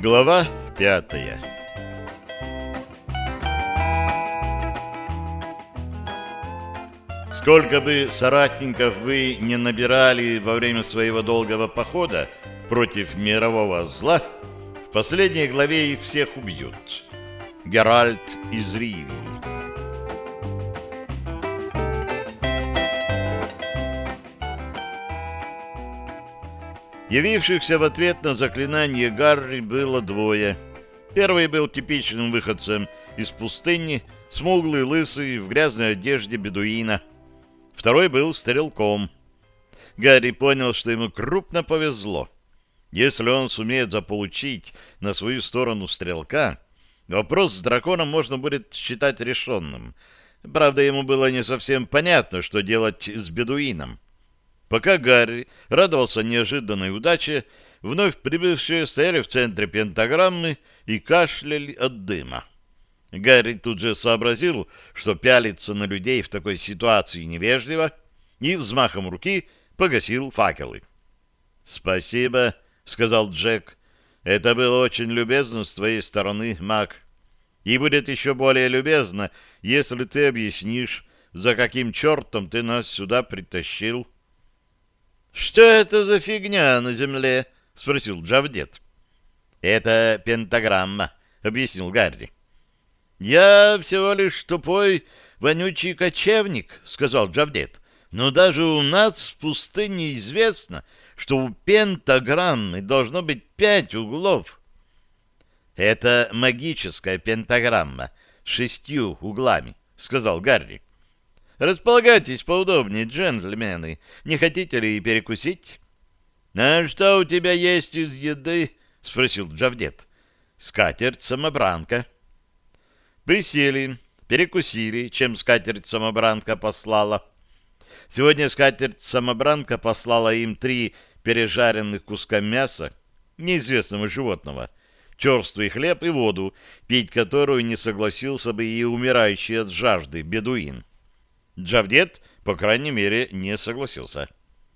Глава 5. Сколько бы соратников вы не набирали во время своего долгого похода против мирового зла, в последней главе их всех убьют. Геральт из Ривии. Явившихся в ответ на заклинание Гарри было двое. Первый был типичным выходцем из пустыни, смуглый, лысый, в грязной одежде бедуина. Второй был стрелком. Гарри понял, что ему крупно повезло. Если он сумеет заполучить на свою сторону стрелка, вопрос с драконом можно будет считать решенным. Правда, ему было не совсем понятно, что делать с бедуином. Пока Гарри радовался неожиданной удаче, вновь прибывшие стояли в центре пентаграммы и кашляли от дыма. Гарри тут же сообразил, что пялиться на людей в такой ситуации невежливо, и взмахом руки погасил факелы. «Спасибо», — сказал Джек. «Это было очень любезно с твоей стороны, маг. И будет еще более любезно, если ты объяснишь, за каким чертом ты нас сюда притащил». «Что это за фигня на земле?» — спросил Джавдет. «Это пентаграмма», — объяснил Гарри. «Я всего лишь тупой, вонючий кочевник», — сказал Джавдет. «Но даже у нас в пустыне известно, что у пентаграммы должно быть 5 углов». «Это магическая пентаграмма с 6 углами», — сказал Гарри. «Располагайтесь поудобнее, джентльмены. Не хотите ли перекусить?» «А что у тебя есть из еды?» — спросил Джавдет. «Скатерть-самобранка». Присели, перекусили, чем скатерть-самобранка послала. Сегодня скатерть-самобранка послала им 3 пережаренных куска мяса неизвестного животного, черствый хлеб и воду, пить которую не согласился бы и умирающий от жажды бедуин. Джавдет, по крайней мере, не согласился.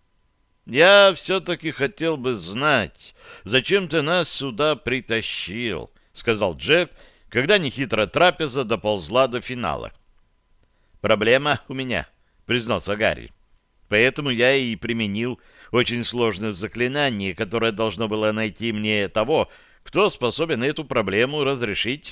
«Я все-таки хотел бы знать, зачем ты нас сюда притащил», — сказал Джек, когда нехитрая трапеза доползла до финала. «Проблема у меня», — признался Гарри. «Поэтому я и применил очень сложное заклинание, которое должно было найти мне того, кто способен эту проблему разрешить».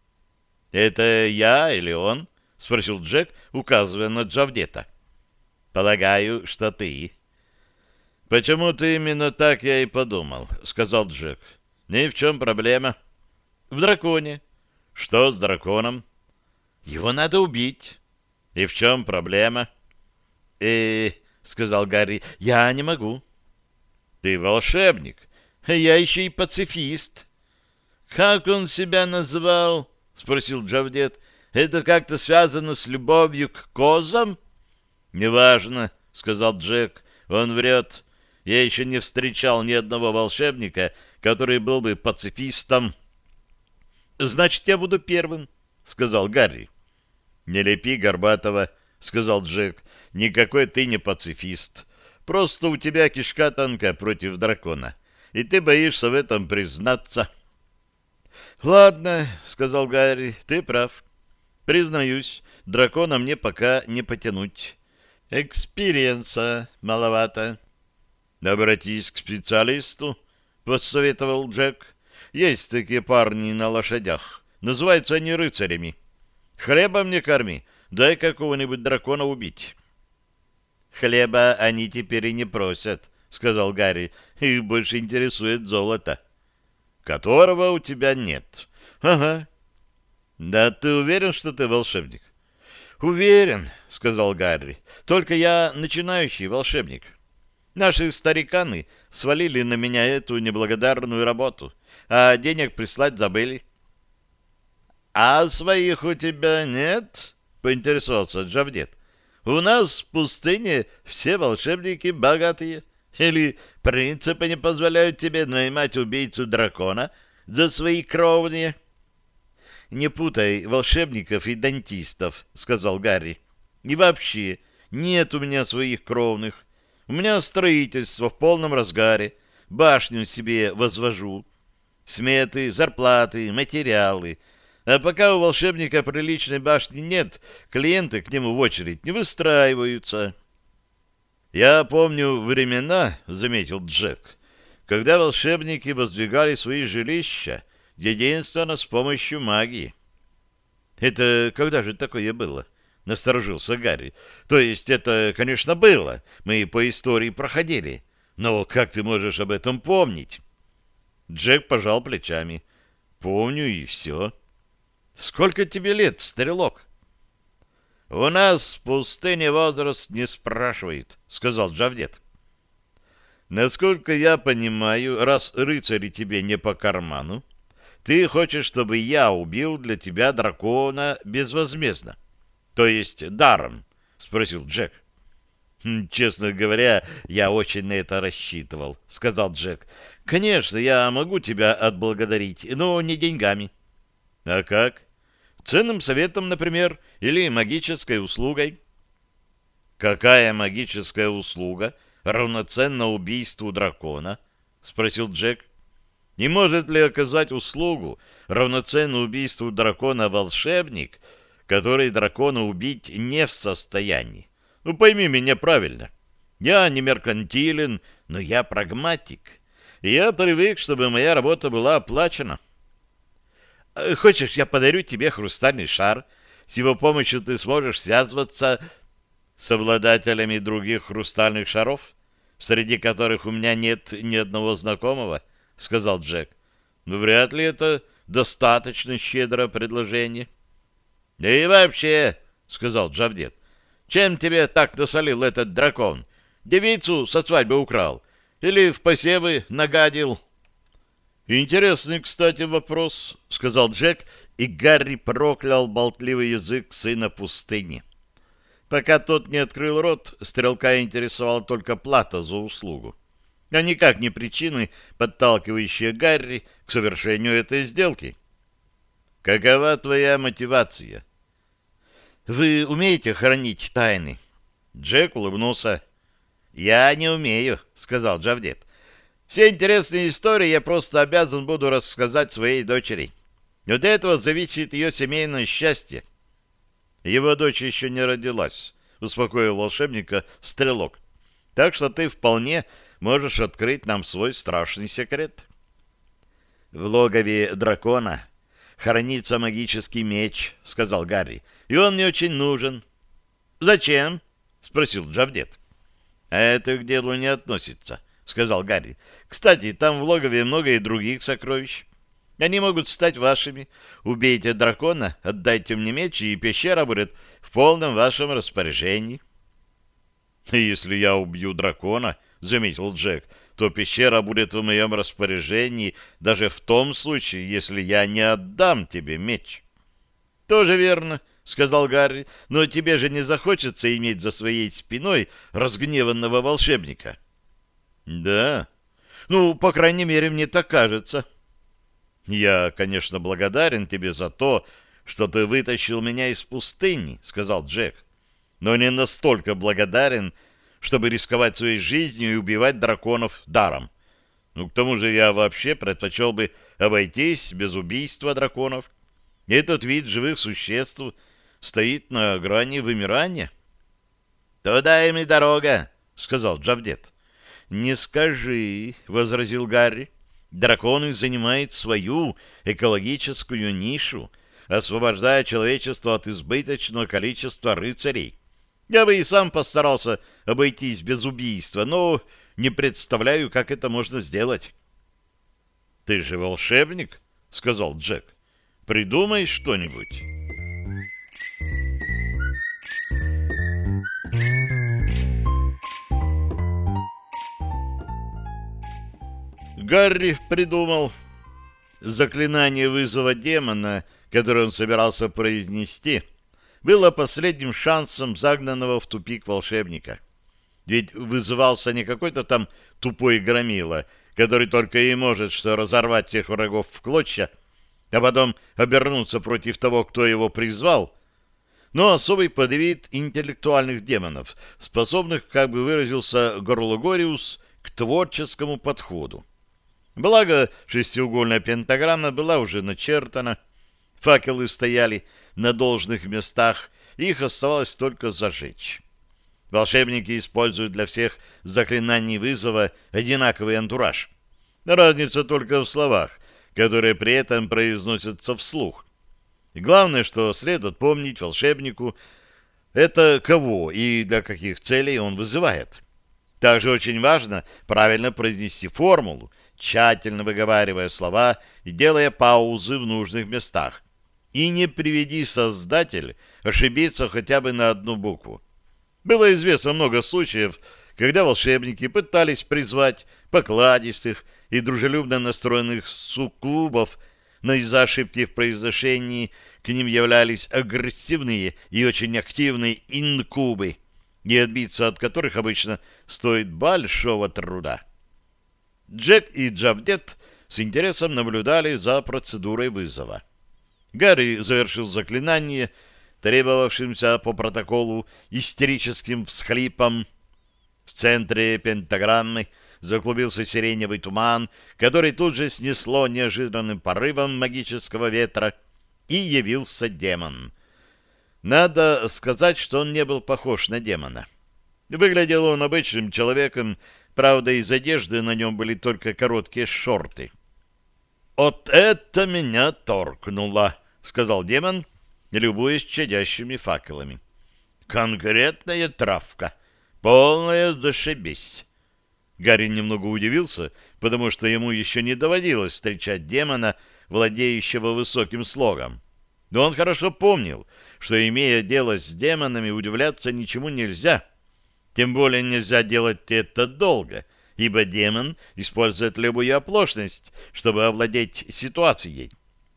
«Это я или он?» — спросил Джек, указывая на Джавдета. «Полагаю, что ты». «Почему-то именно так я и подумал», — сказал Джек. «И в чем проблема?» «В драконе». «Что с драконом?» «Его надо убить». «И в чем проблема?» сказал Гарри, — «я не могу». «Ты волшебник, я еще и пацифист». «Как он себя назвал?» — спросил Джавдет. «Это как-то связано с любовью к козам?» «Неважно», — сказал Джек, — «он врет. Я еще не встречал ни одного волшебника, который был бы пацифистом». «Значит, я буду первым», — сказал Гарри. «Не лепи Горбатова», — сказал Джек. «Никакой ты не пацифист. Просто у тебя кишка тонка против дракона, и ты боишься в этом признаться». «Ладно», — сказал Гарри, — «ты прав. Признаюсь, дракона мне пока не потянуть. Экспириенса маловато». «Обратись к специалисту», — посоветовал Джек. «Есть такие парни на лошадях. Называются они рыцарями. Хлебом не корми, дай какого-нибудь дракона убить». «Хлеба они теперь и не просят», — сказал Гарри. «Их больше интересует золото». «Которого у тебя нет». «Ага». «Да ты уверен, что ты волшебник?» «Уверен», — сказал Гарри. «Только я начинающий волшебник. Наши стариканы свалили на меня эту неблагодарную работу, а денег прислать забыли». «А своих у тебя нет?» — поинтересовался Джавдет. «У нас в пустыне все волшебники богатые. Или принципы не позволяют тебе наймать убийцу дракона за свои кровные?» «Не путай волшебников и дантистов», — сказал Гарри. «И вообще, нет у меня своих кровных. У меня строительство в полном разгаре. Башню себе возвожу. Сметы, зарплаты, материалы. А пока у волшебника приличной башни нет, клиенты к нему в очередь не выстраиваются. «Я помню времена, — заметил Джек, — когда волшебники воздвигали свои жилища единственно с помощью магии». «Это когда же такое было?» — насторожился Гарри. «То есть это, конечно, было. Мы по истории проходили. Но как ты можешь об этом помнить?» Джек пожал плечами. «Помню, и все». «Сколько тебе лет, стрелок?» «У нас в пустыне возраст не спрашивает», — сказал Джавдет. «Насколько я понимаю, раз рыцари тебе не по карману, ты хочешь, чтобы я убил для тебя дракона безвозмездно, то есть даром?» — спросил Джек. «Честно говоря, я очень на это рассчитывал», — сказал Джек. «Конечно, я могу тебя отблагодарить, но не деньгами». «А как? Ценным советом, например, или магической услугой?» «Какая магическая услуга равноценна убийству дракона?» — спросил Джек. «Не может ли оказать услугу, равноценную убийству дракона, волшебник, который дракона убить не в состоянии? Ну, пойми меня правильно. Я не меркантилен, но я прагматик, и я привык, чтобы моя работа была оплачена. Хочешь, я подарю тебе хрустальный шар? С его помощью ты сможешь связываться с обладателями других хрустальных шаров, среди которых у меня нет ни одного знакомого», — сказал Джек. «Но вряд ли это достаточно щедрое предложение». «Да и вообще», — сказал Джавдет, — «чем тебе так насолил этот дракон? Девицу со свадьбы украл? Или в посевы нагадил?» «Интересный, кстати, вопрос», — сказал Джек, и Гарри проклял болтливый язык сына пустыни. Пока тот не открыл рот, стрелка интересовала только плата за услугу, а никак не причины, подталкивающие Гарри к совершению этой сделки. «Какова твоя мотивация?» «Вы умеете хранить тайны?» Джек улыбнулся. «Я не умею», — сказал Джавдет. «Все интересные истории я просто обязан буду рассказать своей дочери. От этого зависит ее семейное счастье». «Его дочь еще не родилась», — успокоил волшебника стрелок. «Так что ты вполне можешь открыть нам свой страшный секрет». «В логове дракона хранится магический меч», — сказал Гарри, — «и он мне очень нужен». «Зачем?» — спросил Джавдет. «Это к делу не относится», — сказал Гарри. «Кстати, там в логове много и других сокровищ. Они могут стать вашими. Убейте дракона, отдайте мне меч, и пещера будет в полном вашем распоряжении». «Если я убью дракона, — заметил Джек, — то пещера будет в моем распоряжении даже в том случае, если я не отдам тебе меч». «Тоже верно, — сказал Гарри, — но тебе же не захочется иметь за своей спиной разгневанного волшебника». «Да? Ну, по крайней мере, мне так кажется». «Я, конечно, благодарен тебе за то, что ты вытащил меня из пустыни, — сказал Джек, — но не настолько благодарен, чтобы рисковать своей жизнью и убивать драконов даром. Ну, к тому же я вообще предпочел бы обойтись без убийства драконов. Этот вид живых существ стоит на грани вымирания». «Туда им и дорога, — сказал Джавдет. «Не скажи, — возразил Гарри. Драконы занимают свою экологическую нишу, освобождая человечество от избыточного количества рыцарей. Я бы и сам постарался обойтись без убийства, но не представляю, как это можно сделать». «Ты же волшебник, — сказал Джек. — Придумай что-нибудь». Гарри придумал. Заклинание вызова демона, которое он собирался произнести, было последним шансом загнанного в тупик волшебника. Ведь вызывался не какой-то там тупой громила, который только и может что разорвать всех врагов в клочья, а потом обернуться против того, кто его призвал, но особый подвид интеллектуальных демонов, способных, как бы выразился Горлогориус, к творческому подходу. Благо, шестиугольная пентаграмма была уже начертана, факелы стояли на должных местах, их оставалось только зажечь. Волшебники используют для всех заклинаний вызова одинаковый антураж. Разница только в словах, которые при этом произносятся вслух. И главное, что следует помнить волшебнику, это кого и для каких целей он вызывает. Также очень важно правильно произнести формулу, тщательно выговаривая слова и делая паузы в нужных местах. И не приведи Создатель ошибиться хотя бы на одну букву. Было известно много случаев, когда волшебники пытались призвать покладистых и дружелюбно настроенных суккубов, но из-за ошибки в произношении к ним являлись агрессивные и очень активные инкубы, и отбиться от которых обычно стоит большого труда. Джек и Джавдет с интересом наблюдали за процедурой вызова. Гарри завершил заклинание, требовавшимся по протоколу истерическим всхлипом. В центре пентаграммы заклубился сиреневый туман, который тут же снесло неожиданным порывом магического ветра, и явился демон. Надо сказать, что он не был похож на демона. Выглядел он обычным человеком, правда, из одежды на нем были только короткие шорты. «Вот это меня торкнуло!» — сказал демон, любуясь чадящими факелами. «Конкретная травка, полная зашибись!» Гарри немного удивился, потому что ему еще не доводилось встречать демона, владеющего высоким слогом. Но он хорошо помнил, что, имея дело с демонами, удивляться ничему нельзя. Тем более нельзя делать это долго, ибо демон использует любую оплошность, чтобы овладеть ситуацией.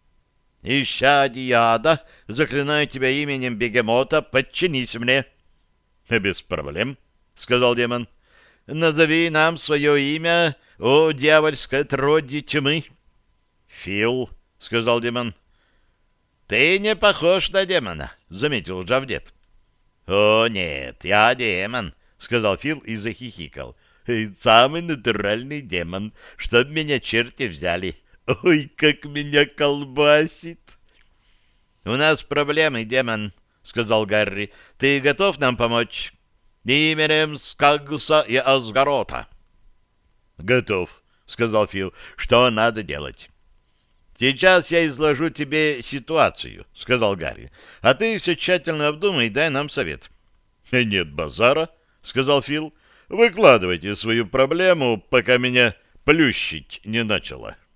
«Исчадие ада, заклинаю тебя именем бегемота, подчинись мне!» «Без проблем», — сказал демон. «Назови нам свое имя, о дьявольское отродье тьмы!» «Фил», — сказал демон. «Ты не похож на демона», — заметил Джавдет. «О, нет, я демон», — сказал Фил и захихикал. «Самый натуральный демон, чтоб меня черти взяли. Ой, как меня колбасит!» «У нас проблемы, демон», — сказал Гарри. «Ты готов нам помочь? Именем Скагуса и Асгарота». «Готов», — сказал Фил. «Что надо делать?» «Сейчас я изложу тебе ситуацию», — сказал Гарри. «А ты все тщательно обдумай и дай нам совет». «Нет базара», — сказал Фил. «Выкладывайте свою проблему, пока меня плющить не начало».